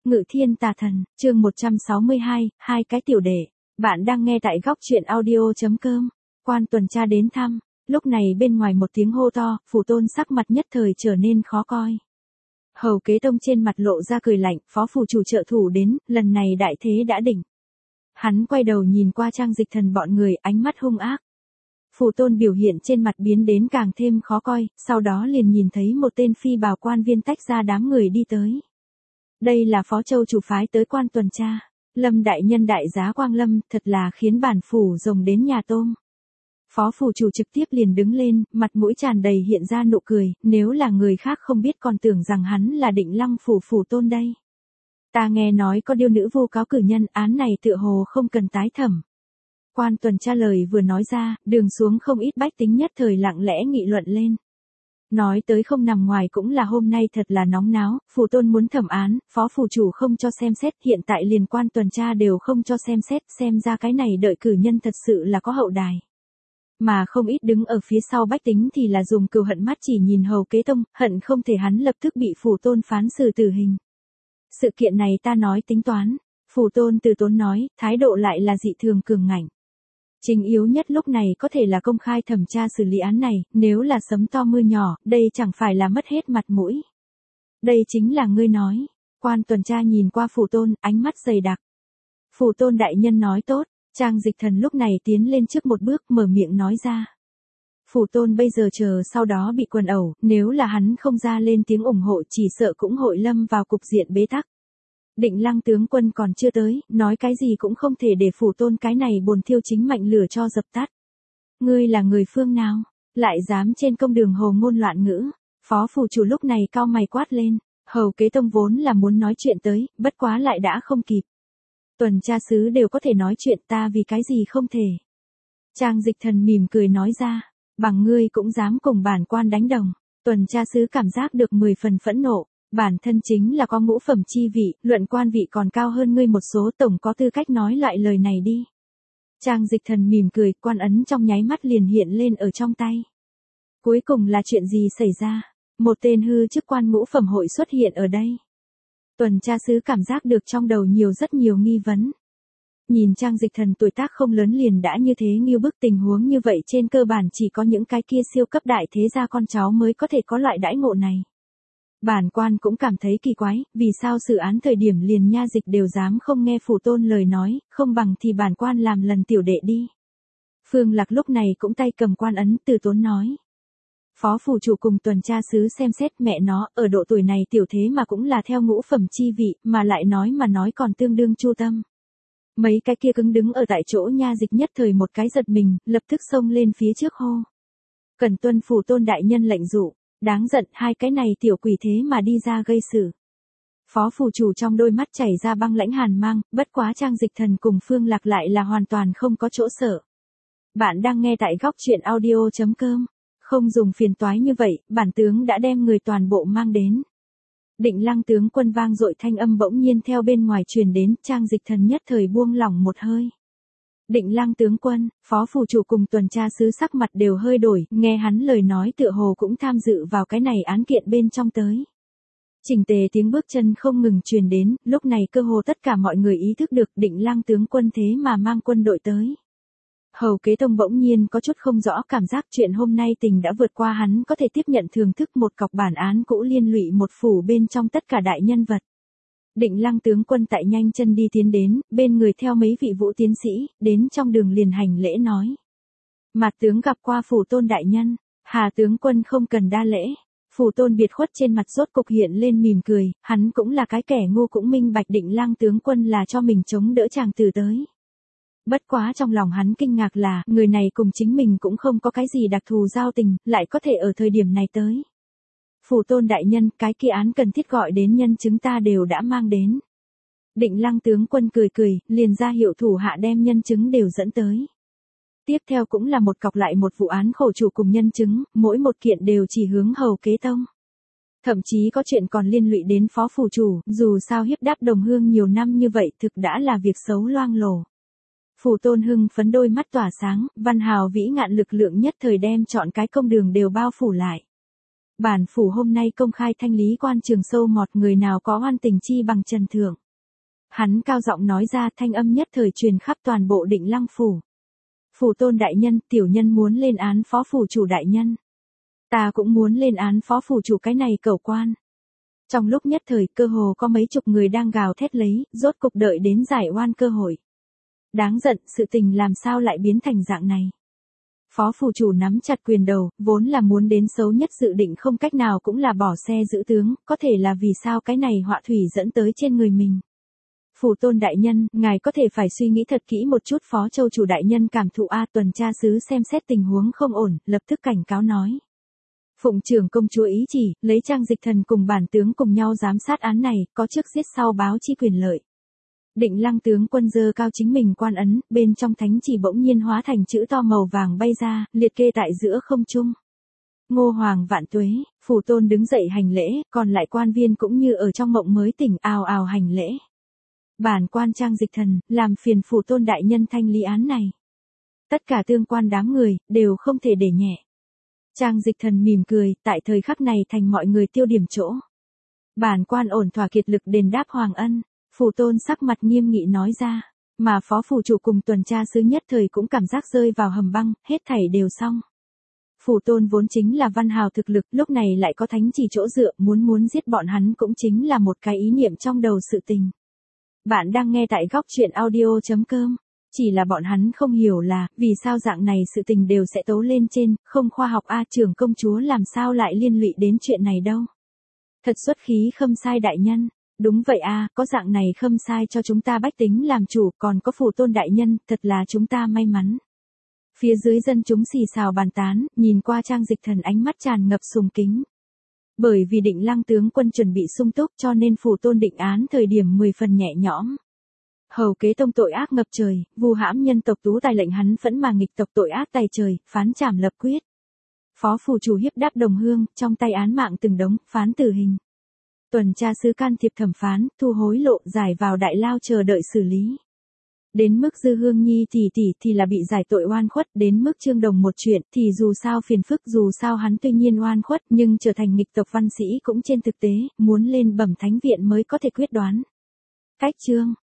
Ngự thiên tà thần, chương 162, hai cái tiểu đệ. Bạn đang nghe tại góc truyện audio.com. Quan tuần tra đến thăm, lúc này bên ngoài một tiếng hô to, Phủ Tôn sắc mặt nhất thời trở nên khó coi. Hầu Kế Tông trên mặt lộ ra cười lạnh, phó phủ chủ trợ thủ đến, lần này đại thế đã định. Hắn quay đầu nhìn qua Trang Dịch Thần bọn người, ánh mắt hung ác. Phủ Tôn biểu hiện trên mặt biến đến càng thêm khó coi, sau đó liền nhìn thấy một tên phi bào quan viên tách ra đám người đi tới. Đây là Phó Châu chủ phái tới quan tuần tra. Lâm đại nhân đại giá Quang Lâm, thật là khiến bản phủ rồng đến nhà tôm. Phó phủ chủ trực tiếp liền đứng lên, mặt mũi tràn đầy hiện ra nụ cười, nếu là người khác không biết còn tưởng rằng hắn là Định Lăng phủ Phủ Tôn đây. Ta nghe nói có điêu nữ vu cáo cử nhân, án này tựa hồ không cần tái thẩm. Quan tuần tra lời vừa nói ra, đường xuống không ít bách tính nhất thời lặng lẽ nghị luận lên. Nói tới không nằm ngoài cũng là hôm nay thật là nóng náo, Phủ Tôn muốn thẩm án, phó phủ chủ không cho xem xét, hiện tại liền quan tuần tra đều không cho xem ra cái này đợi cử nhân thật sự là có hậu đài. Mà không ít đứng ở phía sau bách tính thì là dùng cừu hận mắt chỉ nhìn Hầu Kế Tông, hận không thể hắn lập tức bị Phủ Tôn phán xử tử hình. Sự kiện này ta nói tính toán, Phủ Tôn từ tốn nói, thái độ lại là dị thường cường ngạnh. Chính yếu nhất lúc này có thể là công khai thẩm tra xử lý án này, nếu là sấm to mưa nhỏ, đây chẳng phải là mất hết mặt mũi. Đây chính là ngươi nói. Quan tuần tra nhìn qua Phủ Tôn, ánh mắt dày đặc. Phủ Tôn đại nhân nói tốt, Trang Dịch Thần lúc này tiến lên trước một bước mở miệng nói ra. Phủ Tôn bây giờ chờ sau đó bị quần ẩu, nếu là hắn không ra lên tiếng ủng hộ chỉ sợ cũng hội lâm vào cục diện bế tắc. Định Lăng tướng quân còn chưa tới, nói cái gì cũng không thể để Phủ Tôn cái này bồn thiêu chính mạnh lửa cho dập tắt. Ngươi là người phương nào, lại dám trên công đường hồ ngôn loạn ngữ. Phó phủ chủ lúc này cau mày quát lên, Hầu Kế Tông vốn là muốn nói chuyện tới, bất quá lại đã không kịp. Tuần tra sứ đều có thể nói chuyện, ta vì cái gì không thể. Trang Dịch Thần mỉm cười nói ra, bằng ngươi cũng dám cùng bản quan đánh đồng. Tuần tra sứ cảm giác được 10 phần phẫn nộ. Bản thân chính là có ngũ phẩm chi vị, luận quan vị còn cao hơn ngươi một số, tổng có tư cách nói loại lời này đi. Trang Dịch Thần mỉm cười, quan ấn trong nháy mắt liền hiện lên ở trong tay. Cuối cùng là chuyện gì xảy ra? Một tên hư chức quan ngũ phẩm hội xuất hiện ở đây. Tuần tra sứ cảm giác được trong đầu rất nhiều nghi vấn. Nhìn Trang Dịch Thần tuổi tác không lớn liền đã như thế nghiêu bức, tình huống như vậy trên cơ bản chỉ có những cái kia siêu cấp đại thế gia con cháu mới có thể có loại đãi ngộ này. Bản quan cũng cảm thấy kỳ quái, vì sao xử án thời điểm liền nha dịch đều dám không nghe Phủ Tôn lời nói, không bằng thì bản quan làm lần tiểu đệ đi. Phương Lạc lúc này cũng tay cầm quan ấn từ tốn nói. Phó phủ chủ cùng tuần tra sứ xem xét, mẹ nó, ở độ tuổi này tiểu thế mà cũng là theo ngũ phẩm chi vị, mà lại nói còn tương đương chu tâm. Mấy cái kia cứng đứng ở tại chỗ nha dịch nhất thời một cái giật mình, lập tức xông lên phía trước hô. Cần tuân Phủ Tôn đại nhân lệnh dụ. Đáng giận, hai cái này tiểu quỷ thế mà đi ra gây sự. Phó phủ chủ trong đôi mắt chảy ra băng lãnh hàn mang, bất quá Trang Dịch Thần cùng Phương Lạc lại là hoàn toàn không có chỗ sợ. Bạn đang nghe tại góc truyện audio.com. Không dùng phiền toái như vậy, bản tướng đã đem người toàn bộ mang đến. Định Lăng tướng quân vang dội thanh âm bỗng nhiên theo bên ngoài truyền đến, Trang Dịch Thần nhất thời buông lỏng một hơi. Định Lăng tướng quân, phó phủ chủ cùng tuần tra sứ sắc mặt đều hơi đổi, nghe hắn lời nói tựa hồ cũng tham dự vào cái này án kiện bên trong tới. Chỉnh tề tiếng bước chân không ngừng truyền đến, lúc này cơ hồ tất cả mọi người ý thức được Định Lăng tướng quân thế mà mang quân đội tới. Hầu Kế Tông bỗng nhiên có chút không rõ, cảm giác chuyện hôm nay tình đã vượt qua hắn có thể tiếp nhận thưởng thức, một cọc bản án cũ liên lụy một phủ bên trong tất cả đại nhân vật. Định Lăng tướng quân tại nhanh chân đi tiến đến, bên người theo mấy vị vũ tiến sĩ, đến trong đường liền hành lễ nói. Mạt tướng gặp qua Phủ Tôn đại nhân, Hà tướng quân không cần đa lễ. Phủ Tôn biệt khuất trên mặt rốt cục hiện lên mỉm cười, hắn cũng là cái kẻ ngu cũng minh bạch Định Lăng tướng quân là cho mình chống đỡ chàng tử tới. Bất quá trong lòng hắn kinh ngạc là, người này cùng chính mình cũng không có cái gì đặc thù giao tình, lại có thể ở thời điểm này tới. Phủ Tôn đại nhân, cái kia án cần thiết gọi đến nhân chứng ta đều đã mang đến. Định Lăng tướng quân cười, liền ra hiệu thủ hạ đem nhân chứng đều dẫn tới. Tiếp theo cũng là một cọc lại một vụ án khổ chủ cùng nhân chứng, mỗi một kiện đều chỉ hướng Hầu Kế Tông. Thậm chí có chuyện còn liên lụy đến phó phủ chủ, dù sao hiếp đáp đồng hương nhiều năm như vậy thực đã là việc xấu loang lổ. Phủ Tôn hưng phấn đôi mắt tỏa sáng, văn hào vĩ ngạn lực lượng nhất thời đem chọn cái công đường đều bao phủ lại. Bản phủ hôm nay công khai thanh lý quan trường sâu mọt, người nào có oan tình chi bằng trần thượng. Hắn cao giọng nói ra, thanh âm nhất thời truyền khắp toàn bộ Định Lăng phủ. Phủ tôn đại nhân, tiểu nhân muốn lên án phó phủ chủ đại nhân. Ta cũng muốn lên án phó phủ chủ cái này cẩu quan. Trong lúc nhất thời, cơ hồ có mấy chục người đang gào thét lấy, rốt cục đợi đến giải oan cơ hội. Đáng giận, sự tình làm sao lại biến thành dạng này. Phó phủ chủ nắm chặt quyền đầu, vốn là muốn đến xấu nhất dự định không cách nào cũng là bỏ xe giữ tướng, có thể là vì sao cái này họa thủy dẫn tới trên người mình. Phủ tôn đại nhân, ngài có thể phải suy nghĩ thật kỹ một chút. Phó châu chủ đại nhân cảm thụ tuần tra sứ xem xét tình huống không ổn, lập tức cảnh cáo nói. Phụng trưởng công chúa ý chỉ, lấy Trang Dịch Thần cùng bản tướng cùng nhau giám sát án này, có trước giết sau báo chi quyền lợi. Định Lăng tướng quân giơ cao chính mình quan ấn, bên trong thánh chỉ bỗng nhiên hóa thành chữ to màu vàng bay ra, liệt kê tại giữa không trung. Ngô Hoàng vạn tuế, phủ tôn đứng dậy hành lễ, còn lại quan viên cũng như ở trong mộng mới tỉnh ào ào hành lễ. Bản quan Trang Dịch Thần, làm phiền phủ tôn đại nhân thanh lý án này. Tất cả tương quan đám người, đều không thể để nhẹ. Trang Dịch Thần mỉm cười, tại thời khắc này thành mọi người tiêu điểm chỗ. Bản quan ổn thỏa kiệt lực đền đáp hoàng ân, phủ tôn sắc mặt nghiêm nghị nói ra, mà phó phủ chủ cùng tuần tra sứ nhất thời cũng cảm giác rơi vào hầm băng, hết thảy đều xong. Phủ tôn vốn chính là văn hào thực lực, lúc này lại có thánh chỉ chỗ dựa, muốn giết bọn hắn cũng chính là một cái ý niệm trong đầu sự tình. Bạn đang nghe tại góc truyện audio.com. Chỉ là bọn hắn không hiểu là, vì sao dạng này sự tình đều sẽ tố lên trên, không khoa học trưởng công chúa làm sao lại liên lụy đến chuyện này đâu. Thật xuất khí Khâm Sai đại nhân. Đúng vậy có dạng này Khâm Sai cho chúng ta bách tính làm chủ, còn có phủ tôn đại nhân, thật là chúng ta may mắn. Phía dưới dân chúng xì xào bàn tán, nhìn qua Trang Dịch Thần ánh mắt tràn ngập sùng kính. Bởi vì Định Lăng tướng quân chuẩn bị sung túc cho nên phủ tôn định án thời điểm 10 phần nhẹ nhõm. Hầu kế tông tội ác ngập trời, vu hãm nhân tộc tú tài lệnh hắn phẫn mà nghịch tộc tội ác tày trời, phán trảm lập quyết. Phó phủ chủ hiếp đáp đồng hương, trong tay án mạng từng đống, phán tử hình. Tuần tra sứ can thiệp thẩm phán, thu hối lộ, giải vào đại lao chờ đợi xử lý. Đến mức Dư Hương Nhi thì là bị giải tội oan khuất, đến mức Trương Đồng một chuyện thì dù sao phiền phức, dù sao hắn tuy nhiên oan khuất nhưng trở thành nghịch tộc văn sĩ cũng trên thực tế, muốn lên bẩm thánh viện mới có thể quyết đoán. Cách chương